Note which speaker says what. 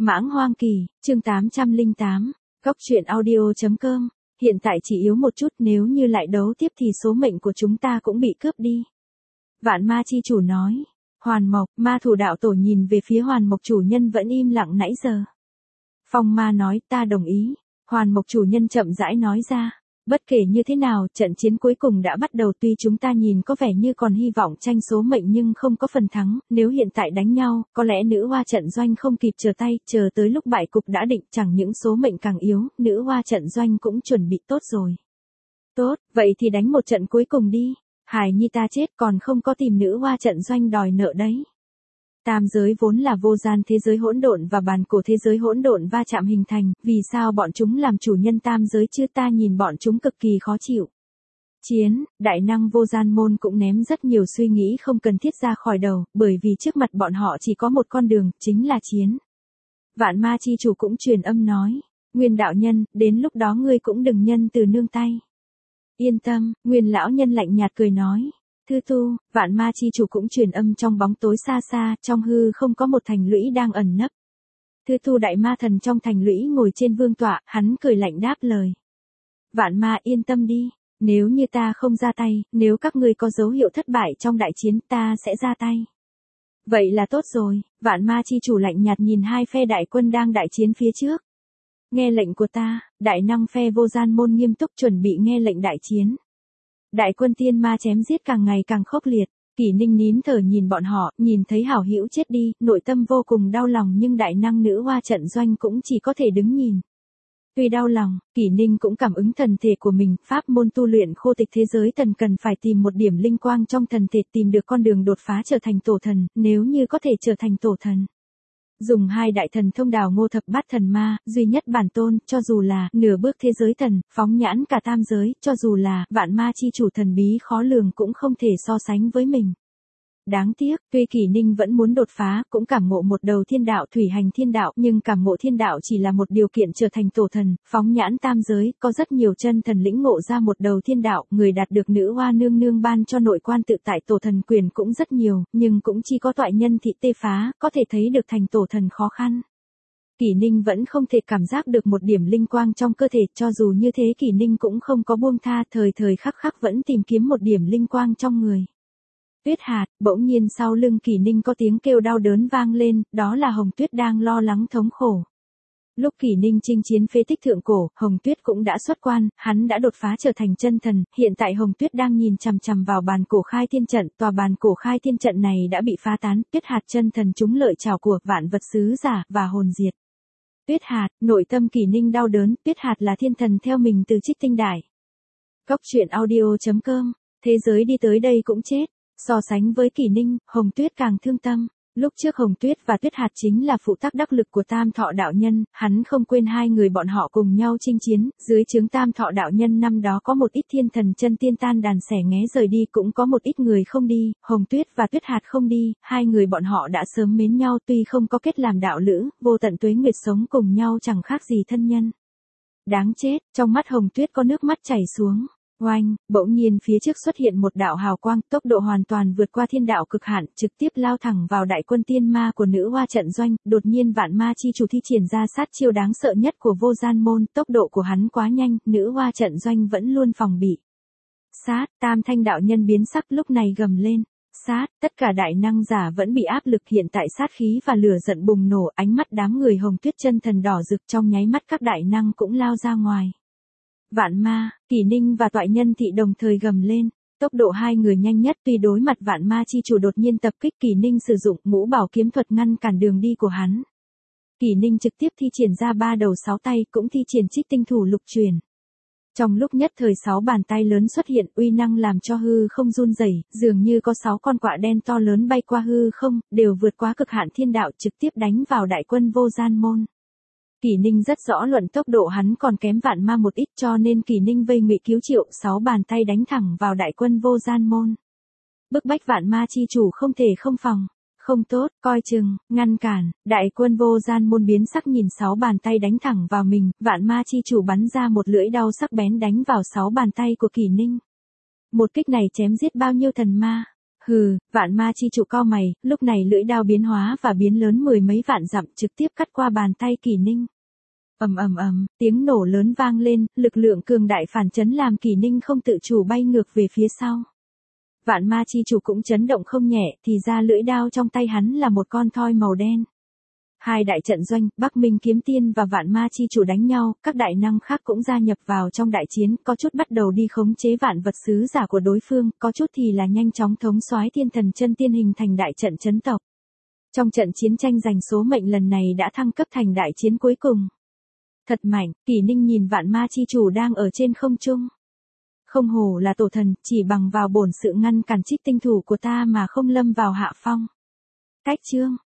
Speaker 1: Mãng Hoang Kỳ, chương 808, Cóc truyện audio.com, hiện tại chỉ yếu một chút, nếu như lại đấu tiếp thì số mệnh của chúng ta cũng bị cướp đi. Vạn ma chi chủ nói. Hoàn Mộc, ma thủ đạo tổ nhìn về phía Hoàn Mộc chủ nhân vẫn im lặng nãy giờ. Phong ma nói, ta đồng ý. Hoàn Mộc chủ nhân chậm rãi nói ra. Bất kể như thế nào, trận chiến cuối cùng đã bắt đầu, tuy chúng ta nhìn có vẻ như còn hy vọng tranh số mệnh nhưng không có phần thắng, nếu hiện tại đánh nhau, có lẽ nữ hoa trận doanh không kịp chờ tay, chờ tới lúc bại cục đã định, chẳng những số mệnh càng yếu, nữ hoa trận doanh cũng chuẩn bị tốt rồi. Tốt, vậy thì đánh một trận cuối cùng đi. Hải Nhi ta chết còn không có tìm nữ hoa trận doanh đòi nợ đấy. Tam giới vốn là vô gian thế giới hỗn độn và bàn cổ thế giới hỗn độn va chạm hình thành, vì sao bọn chúng làm chủ nhân tam giới chứ, ta nhìn bọn chúng cực kỳ khó chịu. Chiến, đại năng vô gian môn cũng ném rất nhiều suy nghĩ không cần thiết ra khỏi đầu, bởi vì trước mặt bọn họ chỉ có một con đường, chính là chiến. Vạn ma chi chủ cũng truyền âm nói, Nguyên đạo nhân, đến lúc đó ngươi cũng đừng nhân từ nương tay. Yên tâm, Nguyên lão nhân lạnh nhạt cười nói. Thư tu, vạn ma chi chủ cũng truyền âm trong bóng tối xa xa, trong hư không có một thành lũy đang ẩn nấp. Thư tu đại ma thần trong thành lũy ngồi trên vương tọa, hắn cười lạnh đáp lời. Vạn ma yên tâm đi, nếu như ta không ra tay, nếu các ngươi có dấu hiệu thất bại trong đại chiến ta sẽ ra tay. Vậy là tốt rồi, vạn ma chi chủ lạnh nhạt nhìn hai phe đại quân đang đại chiến phía trước. Nghe lệnh của ta, đại năng phe vô gian môn nghiêm túc chuẩn bị nghe lệnh đại chiến. Đại quân tiên ma chém giết càng ngày càng khốc liệt, Kỷ Ninh nín thở nhìn bọn họ, nhìn thấy hảo hữu chết đi, nội tâm vô cùng đau lòng nhưng đại năng nữ hoa trận doanh cũng chỉ có thể đứng nhìn. Tuy đau lòng, Kỷ Ninh cũng cảm ứng thần thể của mình, pháp môn tu luyện khô tịch thế giới thần cần phải tìm một điểm linh quang trong thần thể, tìm được con đường đột phá trở thành tổ thần, nếu như có thể trở thành tổ thần. Dùng hai đại thần thông đào ngô thập bát thần ma, duy nhất bản tôn, cho dù là nửa bước thế giới thần, phóng nhãn cả tam giới, cho dù là vạn ma chi chủ thần bí khó lường cũng không thể so sánh với mình. Đáng tiếc, tuy Kỷ Ninh vẫn muốn đột phá, cũng cảm ngộ một đầu thiên đạo thủy hành thiên đạo, nhưng cảm ngộ thiên đạo chỉ là một điều kiện trở thành tổ thần, phóng nhãn tam giới, có rất nhiều chân thần lĩnh ngộ ra một đầu thiên đạo, người đạt được nữ hoa nương nương ban cho nội quan tự tại tổ thần quyền cũng rất nhiều, nhưng cũng chỉ có toại nhân thị tê phá, có thể thấy được thành tổ thần khó khăn. Kỷ Ninh vẫn không thể cảm giác được một điểm linh quang trong cơ thể, cho dù như thế Kỷ Ninh cũng không có buông tha, thời thời khắc khắc vẫn tìm kiếm một điểm linh quang trong người. Tuyết hạt, bỗng nhiên sau lưng Kỷ Ninh có tiếng kêu đau đớn vang lên, đó là Hồng Tuyết đang lo lắng thống khổ. Lúc Kỷ Ninh chinh chiến phế tích thượng cổ, Hồng Tuyết cũng đã xuất quan, hắn đã đột phá trở thành chân thần, hiện tại Hồng Tuyết đang nhìn chằm chằm vào bàn cổ khai thiên trận, tòa bàn cổ khai thiên trận này đã bị phá tán, Tuyết hạt chân thần trúng lợi trảo của vạn vật sứ giả và hồn diệt. Tuyết hạt, nội tâm Kỷ Ninh đau đớn, Tuyết hạt là thiên thần theo mình từ Trích Tinh Đài. Cóc truyện audio.com, thế giới đi tới đây cũng chết. So sánh với Kỷ Ninh, Hồng Tuyết càng thương tâm. Lúc trước Hồng Tuyết và Tuyết hạt chính là phụ tác đắc lực của Tam Thọ đạo nhân, hắn không quên hai người bọn họ cùng nhau chinh chiến, dưới trướng Tam Thọ đạo nhân năm đó có một ít thiên thần chân tiên tan đàn xẻ nghé rời đi, cũng có một ít người không đi, Hồng Tuyết và Tuyết hạt không đi, hai người bọn họ đã sớm mến nhau, tuy không có kết làm đạo lữ, vô tận tuế nguyệt sống cùng nhau chẳng khác gì thân nhân. Đáng chết, trong mắt Hồng Tuyết có nước mắt chảy xuống. Oanh, bỗng nhiên phía trước xuất hiện một đạo hào quang, tốc độ hoàn toàn vượt qua thiên đạo cực hạn, trực tiếp lao thẳng vào đại quân tiên ma của nữ hoa trận doanh, đột nhiên vạn ma chi chủ thi triển ra sát chiêu đáng sợ nhất của vô gian môn, tốc độ của hắn quá nhanh, nữ hoa trận doanh vẫn luôn phòng bị. Sát, Tam Thanh đạo nhân biến sắc lúc này gầm lên. Sát, tất cả đại năng giả vẫn bị áp lực, hiện tại sát khí và lửa giận bùng nổ, ánh mắt đám người Hồng Tuyết chân thần đỏ rực, trong nháy mắt các đại năng cũng lao ra ngoài. Vạn ma, Kỷ Ninh và toại nhân thị đồng thời gầm lên, tốc độ hai người nhanh nhất, tuy đối mặt vạn ma chi chủ đột nhiên tập kích, Kỷ Ninh sử dụng ngũ bảo kiếm thuật ngăn cản đường đi của hắn. Kỷ Ninh trực tiếp thi triển ra ba đầu sáu tay, cũng thi triển Trích Tinh thủ lục truyền. Trong lúc nhất thời sáu bàn tay lớn xuất hiện, uy năng làm cho hư không run rẩy, dường như có sáu con quạ đen to lớn bay qua hư không, đều vượt quá cực hạn thiên đạo, trực tiếp đánh vào đại quân vô gian môn. Kỷ Ninh rất rõ luận tốc độ hắn còn kém vạn ma một ít, cho nên Kỷ Ninh vây ngụy cứu triệu, sáu bàn tay đánh thẳng vào đại quân vô gian môn. Bức bách vạn ma chi chủ không thể không phòng. Không tốt, coi chừng, ngăn cản, đại quân vô gian môn biến sắc nhìn sáu bàn tay đánh thẳng vào mình, vạn ma chi chủ bắn ra một lưỡi đao sắc bén đánh vào sáu bàn tay của Kỷ Ninh. Một kích này chém giết bao nhiêu thần ma. Hừ, vạn ma chi chủ cau mày, lúc này lưỡi đao biến hóa và biến lớn mười mấy vạn dặm trực tiếp cắt qua bàn tay Kỷ Ninh. Ầm ầm ầm, tiếng nổ lớn vang lên, lực lượng cường đại phản chấn làm Kỷ Ninh không tự chủ bay ngược về phía sau. Vạn ma chi chủ cũng chấn động không nhẹ, thì ra lưỡi đao trong tay hắn là một con thoi màu đen. Hai đại trận doanh, Bắc Minh Kiếm Tiên và Vạn Ma Chi Chủ đánh nhau, các đại năng khác cũng gia nhập vào trong đại chiến, có chút bắt đầu đi khống chế vạn vật sứ giả của đối phương, có chút thì là nhanh chóng thống soái thiên thần chân tiên hình thành đại trận chấn tộc. Trong trận chiến tranh giành số mệnh lần này đã thăng cấp thành đại chiến cuối cùng. Thật mạnh, Kỷ Ninh nhìn Vạn Ma Chi Chủ đang ở trên không trung. Không hổ là tổ thần, chỉ bằng vào bổn sự ngăn cản Trích Tinh thủ của ta mà không lâm vào hạ phong. Cách chương